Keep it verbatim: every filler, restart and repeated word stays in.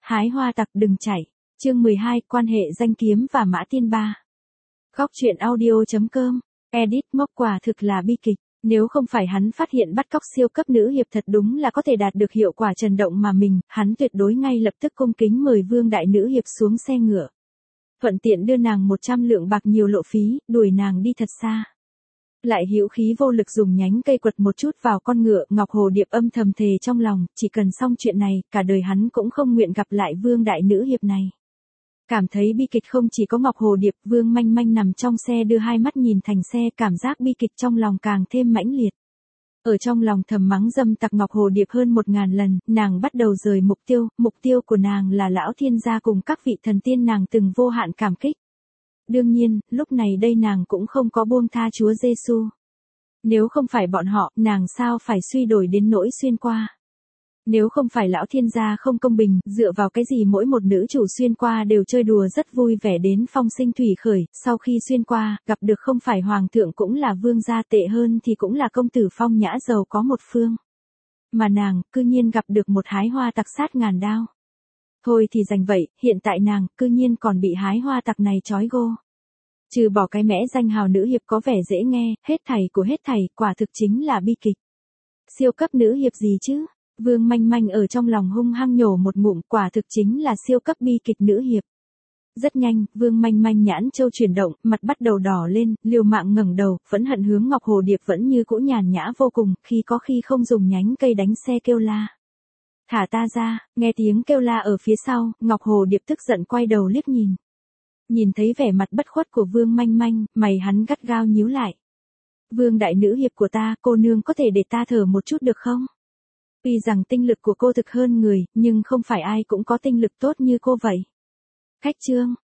Hái hoa tặc đừng chạy. Chương mười hai, quan hệ danh kiếm và Mã Tiên Ba. Góc truyện audio chấm com. Edit Mốc quả thực là bi kịch. Nếu không phải hắn phát hiện bắt cóc siêu cấp nữ hiệp thật đúng là có thể đạt được hiệu quả trần động mà mình, hắn tuyệt đối ngay lập tức cung kính mời Vương đại nữ hiệp xuống xe ngựa. Thuận tiện đưa nàng một trăm lượng bạc nhiều lộ phí, đuổi nàng đi thật xa. Lại hữu khí vô lực dùng nhánh cây quật một chút vào con ngựa, Ngọc Hồ Điệp âm thầm thề trong lòng, chỉ cần xong chuyện này, cả đời hắn cũng không nguyện gặp lại Vương đại nữ hiệp này. Cảm thấy bi kịch không chỉ có Ngọc Hồ Điệp, Vương Manh Manh nằm trong xe đưa hai mắt nhìn thành xe, cảm giác bi kịch trong lòng càng thêm mãnh liệt. Ở trong lòng thầm mắng dâm tặc Ngọc Hồ Điệp hơn một ngàn lần, nàng bắt đầu rời mục tiêu, mục tiêu của nàng là lão thiên gia cùng các vị thần tiên nàng từng vô hạn cảm kích. Đương nhiên, lúc này đây nàng cũng không có buông tha Chúa Giêsu. Nếu không phải bọn họ, nàng sao phải suy đổi đến nỗi xuyên qua. Nếu không phải lão thiên gia không công bình, dựa vào cái gì mỗi một nữ chủ xuyên qua đều chơi đùa rất vui vẻ đến phong sinh thủy khởi, sau khi xuyên qua, gặp được không phải hoàng thượng cũng là vương gia, tệ hơn thì cũng là công tử phong nhã giàu có một phương. Mà nàng, cư nhiên gặp được một hái hoa tặc sát ngàn đao. Thôi thì dành vậy, hiện tại nàng, cư nhiên còn bị hái hoa tặc này trói gô. Trừ bỏ cái mẽ danh hào nữ hiệp có vẻ dễ nghe, hết thảy của hết thảy, quả thực chính là bi kịch. Siêu cấp nữ hiệp gì chứ? Vương Manh Manh ở trong lòng hung hăng nhổ một ngụm, quả thực chính là siêu cấp bi kịch nữ hiệp. Rất nhanh, Vương Manh Manh nhãn châu chuyển động, mặt bắt đầu đỏ lên, liều mạng ngẩng đầu, phẫn hận hướng Ngọc Hồ Điệp vẫn như cũ nhàn nhã vô cùng, khi có khi không dùng nhánh cây đánh xe kêu la. Thả ta ra, nghe tiếng kêu la ở phía sau, Ngọc Hồ Điệp tức giận quay đầu liếc nhìn. Nhìn thấy vẻ mặt bất khuất của Vương Manh Manh, mày hắn gắt gao nhíu lại. Vương đại nữ hiệp của ta, cô nương có thể để ta thở một chút được không? Tuy rằng tinh lực của cô thực hơn người, nhưng không phải ai cũng có tinh lực tốt như cô vậy. Khách trương,